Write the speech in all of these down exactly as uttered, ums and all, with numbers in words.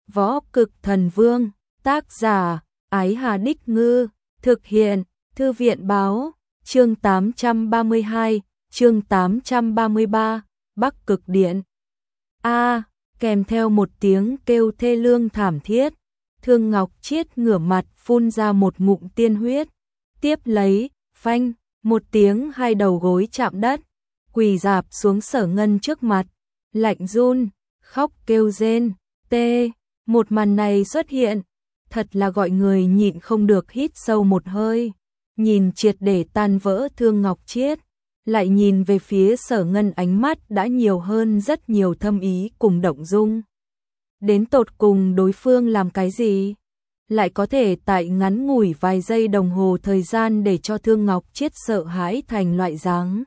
Võ Cực Thần Vương, tác giả, Ái Hà Đích Ngư, thực hiện, Thư viện Báo, chương tám trăm ba mươi hai, chương tám trăm ba mươi ba, Bắc Cực Điện. A, kèm theo một tiếng kêu thê lương thảm thiết, Thương Ngọc Chiết ngửa mặt phun ra một ngụm tiên huyết, tiếp lấy, phanh, một tiếng hai đầu gối chạm đất, quỳ rạp xuống Sở Ngân trước mặt, lạnh run, khóc kêu rên, tê, một màn này xuất hiện, thật là gọi người nhịn không được hít sâu một hơi, nhìn triệt để tan vỡ Thương Ngọc Chiết, lại nhìn về phía Sở Ngân, ánh mắt đã nhiều hơn rất nhiều thâm ý cùng động dung. Đến tột cùng đối phương làm cái gì? Lại có thể tại ngắn ngủi vài giây đồng hồ thời gian để cho Thương Ngọc Chiết sợ hãi thành loại dáng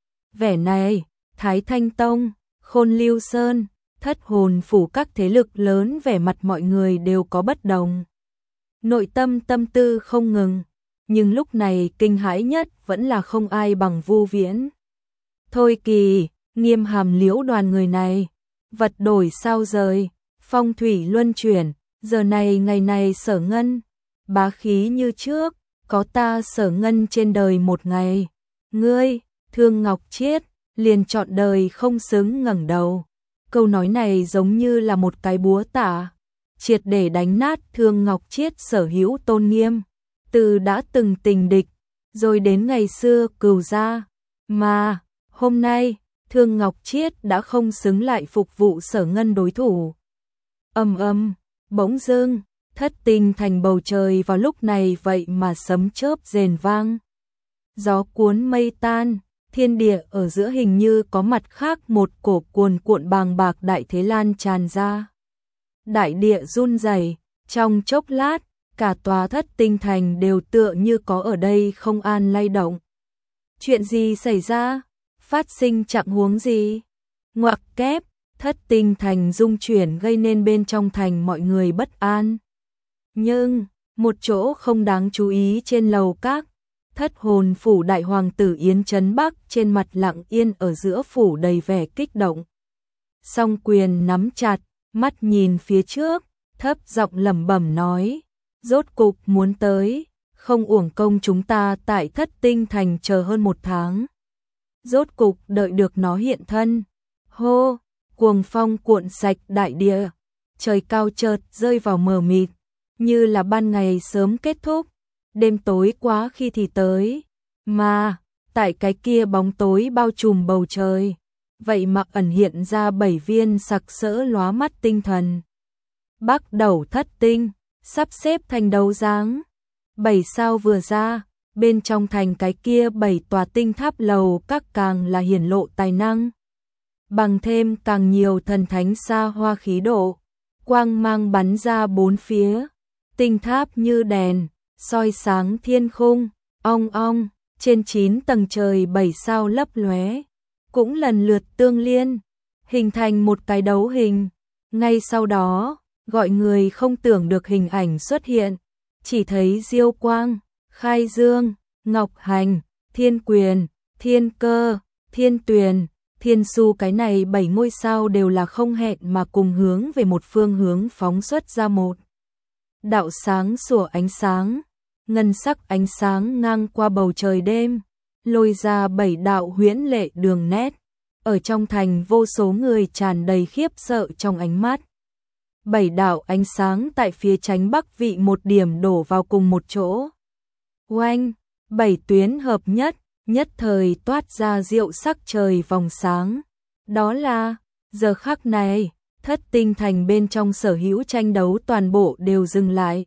vẻ này. Thái Thanh Tông, Khôn Lưu Sơn, Thất Hồn Phủ, các thế lực lớn vẻ mặt mọi người đều có bất đồng. Nội tâm tâm tư không ngừng, nhưng lúc này kinh hãi nhất vẫn là không ai bằng Vu Viễn. Thôi kỳ, Nghiêm Hàm Liễu đoàn người này, vật đổi sao rời, phong thủy luân chuyển, giờ này ngày này Sở Ngân, bá khí như trước, có ta Sở Ngân trên đời một ngày. Ngươi, Thương Ngọc Chiết, liền trọn đời không xứng ngẩng đầu. Câu nói này giống như là một cái búa tạ, triệt để đánh nát Thương Ngọc Chiết sở hữu tôn nghiêm, từ đã từng tình địch, rồi đến ngày xưa cừu gia, mà hôm nay, Thương Ngọc Chiết đã không xứng lại phục vụ Sở Ngân đối thủ. Ầm ầm, bỗng dưng, Thất Tinh Thành bầu trời vào lúc này vậy mà sấm chớp rền vang. Gió cuốn mây tan, thiên địa ở giữa hình như có mặt khác một cổ cuồn cuộn bàng bạc đại thế lan tràn ra. Đại địa run rẩy, trong chốc lát, cả tòa Thất Tinh Thành đều tựa như có ở đây không an lay động. Chuyện gì xảy ra? Phát sinh trạng huống gì? Ngoặc kép, Thất Tinh Thành rung chuyển gây nên bên trong thành mọi người bất an. Nhưng, một chỗ không đáng chú ý trên lầu các, Thất Hồn Phủ đại hoàng tử Yến Trấn Bắc trên mặt lặng yên ở giữa phủ đầy vẻ kích động. Song quyền nắm chặt, mắt nhìn phía trước, thấp giọng lẩm bẩm nói, rốt cục muốn tới, không uổng công chúng ta tại Thất Tinh Thành chờ hơn một tháng. Rốt cục đợi được nó hiện thân. Hô, cuồng phong cuộn sạch đại địa, trời cao chợt rơi vào mờ mịt, như là ban ngày sớm kết thúc, đêm tối quá khi thì tới, mà tại cái kia bóng tối bao trùm bầu trời, vậy mà ẩn hiện ra bảy viên sặc sỡ lóa mắt tinh thần. Bắc Đầu Thất Tinh, sắp xếp thành đấu dáng, bảy sao vừa ra, bên trong thành cái kia bảy tòa tinh tháp lầu các càng là hiển lộ tài năng. Bằng thêm càng nhiều thần thánh xa hoa khí độ, quang mang bắn ra bốn phía, tinh tháp như đèn, soi sáng thiên khung, ong ong, trên chín tầng trời bảy sao lấp lóe, cũng lần lượt tương liên, hình thành một cái đấu hình. Ngay sau đó, gọi người không tưởng được hình ảnh xuất hiện, chỉ thấy Diêu Quang, Khai Dương, Ngọc Hành, Thiên Quyền, Thiên Cơ, Thiên Tuyền, Thiên Su, cái này bảy ngôi sao đều là không hẹn mà cùng hướng về một phương hướng phóng xuất ra một đạo sáng sủa ánh sáng, ngân sắc ánh sáng ngang qua bầu trời đêm, lôi ra bảy đạo huyễn lệ đường nét. Ở trong thành vô số người tràn đầy khiếp sợ trong ánh mắt. Bảy đạo ánh sáng tại phía chánh bắc vị một điểm đổ vào cùng một chỗ. Oanh, bảy tuyến hợp nhất, nhất thời toát ra diệu sắc trời vòng sáng. Đó là, giờ khắc này, Thất Tinh Thành bên trong sở hữu tranh đấu toàn bộ đều dừng lại.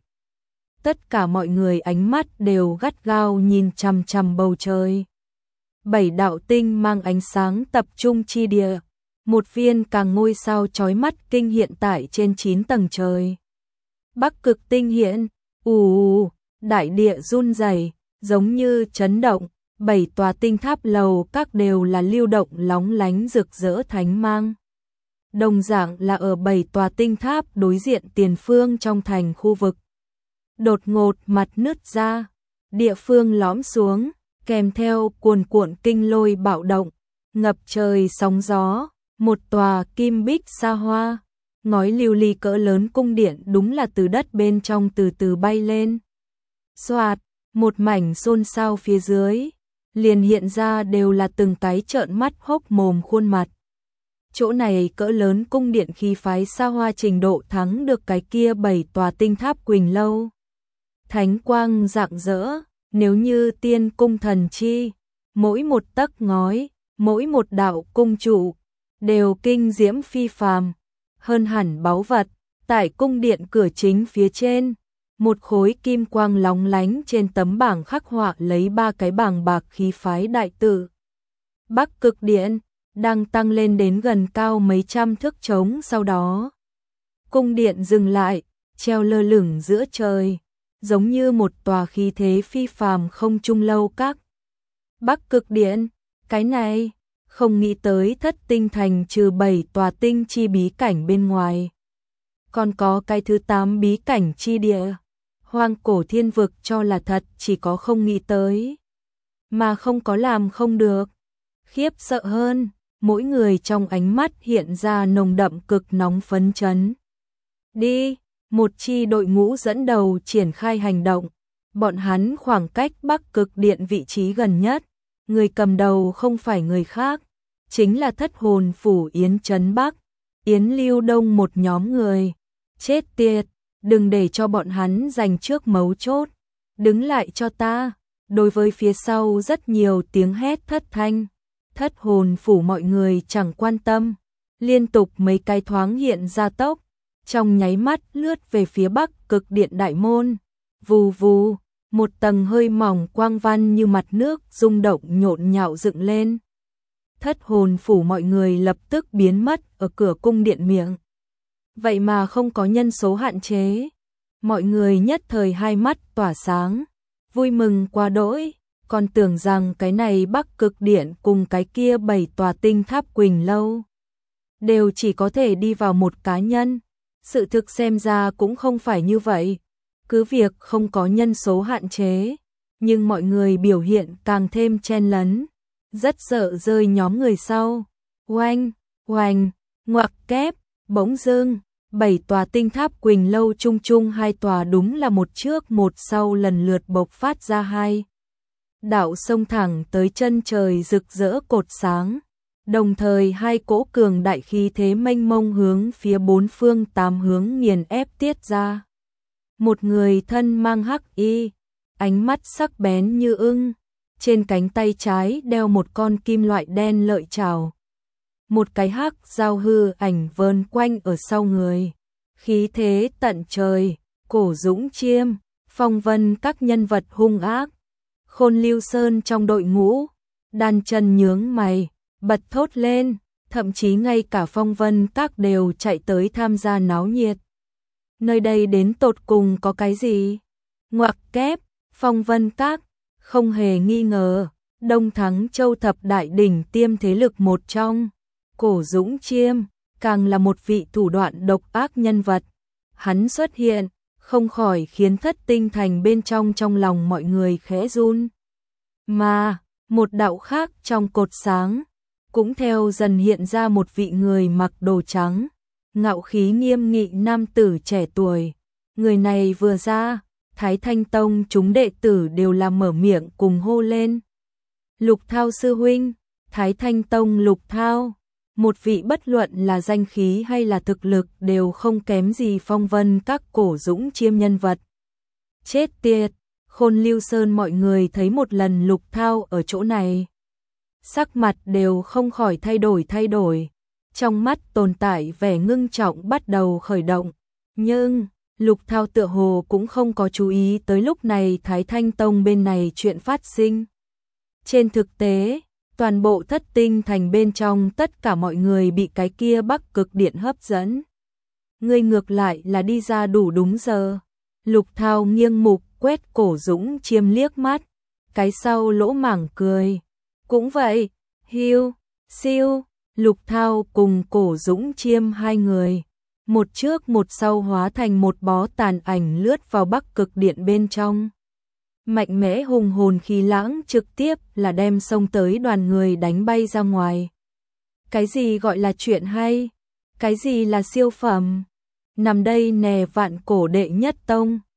Tất cả mọi người ánh mắt đều gắt gao nhìn chằm chằm bầu trời. Bảy đạo tinh mang ánh sáng tập trung chi địa, một viên càng ngôi sao chói mắt kinh hiện tại trên chín tầng trời. Bắc Cực Tinh hiện, ù, đại địa run rẩy, giống như chấn động, bảy tòa tinh tháp lầu các đều là lưu động lóng lánh rực rỡ thánh mang. Đồng dạng là ở bảy tòa tinh tháp đối diện tiền phương trong thành khu vực. Đột ngột mặt nứt ra, địa phương lõm xuống, kèm theo cuồn cuộn kinh lôi bạo động, ngập trời sóng gió, một tòa kim bích xa hoa, ngói lưu ly cỡ lớn cung điện đúng là từ đất bên trong từ từ bay lên. Xoạt, một mảnh xôn xao phía dưới, liền hiện ra đều là từng cái trợn mắt hốc mồm khuôn mặt. Chỗ này cỡ lớn cung điện khí phái xa hoa trình độ thắng được cái kia bảy tòa tinh tháp Quỳnh Lâu. Thánh quang rạng rỡ, nếu như tiên cung thần chi, mỗi một tấc ngói, mỗi một đạo cung trụ, đều kinh diễm phi phàm, hơn hẳn báu vật. Tại cung điện cửa chính phía trên, một khối kim quang lóng lánh trên tấm bảng khắc họa lấy ba cái bảng bạc khí phái đại tự. Bắc Cực Điện đang tăng lên đến gần cao mấy trăm thước trống, sau đó cung điện dừng lại, treo lơ lửng giữa trời, giống như một tòa khí thế phi phàm không trung lâu các. Bắc Cực Điện, cái này, không nghĩ tới Thất Tinh Thành trừ bảy tòa tinh chi bí cảnh bên ngoài, còn có cái thứ tám bí cảnh chi địa. Hoang cổ thiên vực cho là thật, chỉ có không nghĩ tới, mà không có làm không được. Khiếp sợ hơn, mỗi người trong ánh mắt hiện ra nồng đậm cực nóng phấn chấn. Đi, một chi đội ngũ dẫn đầu triển khai hành động. Bọn hắn khoảng cách Bắc Cực Điện vị trí gần nhất, người cầm đầu không phải người khác, chính là Thất Hồn Phủ Yến Trấn Bắc, Yến Lưu Đông một nhóm người. Chết tiệt, đừng để cho bọn hắn giành trước mấu chốt, đứng lại cho ta. Đối với phía sau rất nhiều tiếng hét thất thanh, Thất Hồn Phủ mọi người chẳng quan tâm, liên tục mấy cái thoáng hiện ra tốc, trong nháy mắt lướt về phía Bắc Cực Điện đại môn. Vù vù, một tầng hơi mỏng quang văn như mặt nước rung động nhộn nhạo dựng lên. Thất Hồn Phủ mọi người lập tức biến mất ở cửa cung điện miệng. Vậy mà không có nhân số hạn chế. Mọi người nhất thời hai mắt tỏa sáng, vui mừng quá đỗi, còn tưởng rằng cái này Bắc Cực Điện cùng cái kia bảy tòa tinh tháp Quỳnh Lâu đều chỉ có thể đi vào một cá nhân. Sự thực xem ra cũng không phải như vậy. Cứ việc không có nhân số hạn chế, nhưng mọi người biểu hiện càng thêm chen lấn, rất sợ rơi nhóm người sau. Oanh, oanh, ngoặc kép, bỗng dưng, bảy tòa tinh tháp Quỳnh Lâu chung chung hai tòa đúng là một trước một sau lần lượt bộc phát ra hai đạo sông thẳng tới chân trời rực rỡ cột sáng. Đồng thời hai cỗ cường đại khí thế mênh mông hướng phía bốn phương tám hướng nghiền ép tiết ra. Một người thân mang hắc y, ánh mắt sắc bén như ưng, trên cánh tay trái đeo một con kim loại đen lợi chảo. Một cái hắc dao hư ảnh vờn quanh ở sau người, khí thế tận trời, Cổ Dũng Chiêm, Phong Vân các nhân vật hung ác. Khôn Lưu Sơn trong đội ngũ, đan chân nhướng mày, bật thốt lên, thậm chí ngay cả Phong Vân các đều chạy tới tham gia náo nhiệt. Nơi đây đến tột cùng có cái gì? Ngoặc kép, Phong Vân các, không hề nghi ngờ, Đông Thắng Châu thập đại đỉnh tiêm thế lực một trong. Cổ Dũng Chiêm, càng là một vị thủ đoạn độc ác nhân vật. Hắn xuất hiện, không khỏi khiến Thất Tinh Thành bên trong trong lòng mọi người khẽ run. Mà, một đạo khác trong cột sáng, cũng theo dần hiện ra một vị người mặc đồ trắng, ngạo khí nghiêm nghị nam tử trẻ tuổi. Người này vừa ra, Thái Thanh Tông chúng đệ tử đều là mở miệng cùng hô lên. Lục Thao sư huynh, Thái Thanh Tông Lục Thao, một vị bất luận là danh khí hay là thực lực đều không kém gì Phong Vân các Cổ Dũng Chiêm nhân vật. Chết tiệt, Khôn Lưu Sơn mọi người thấy một lần Lục Thao ở chỗ này, sắc mặt đều không khỏi thay đổi thay đổi, trong mắt tồn tại vẻ ngưng trọng bắt đầu khởi động. Nhưng, Lục Thao tựa hồ cũng không có chú ý tới lúc này Thái Thanh Tông bên này chuyện phát sinh. Trên thực tế, toàn bộ Thất Tinh Thành bên trong tất cả mọi người bị cái kia Bắc Cực Điện hấp dẫn. Ngươi ngược lại là đi ra đủ đúng giờ. Lục Thao nghiêng mục quét Cổ Dũng Chiêm liếc mắt, cái sau lỗ mảng cười. Cũng vậy, hiu, siêu, Lục Thao cùng Cổ Dũng Chiêm hai người, một trước một sau hóa thành một bó tàn ảnh lướt vào Bắc Cực Điện bên trong. Mạnh mẽ hùng hồn khí lãng trực tiếp là đem xông tới đoàn người đánh bay ra ngoài. Cái gì gọi là chuyện hay? Cái gì là siêu phẩm? Nằm đây nè vạn cổ đệ nhất tông.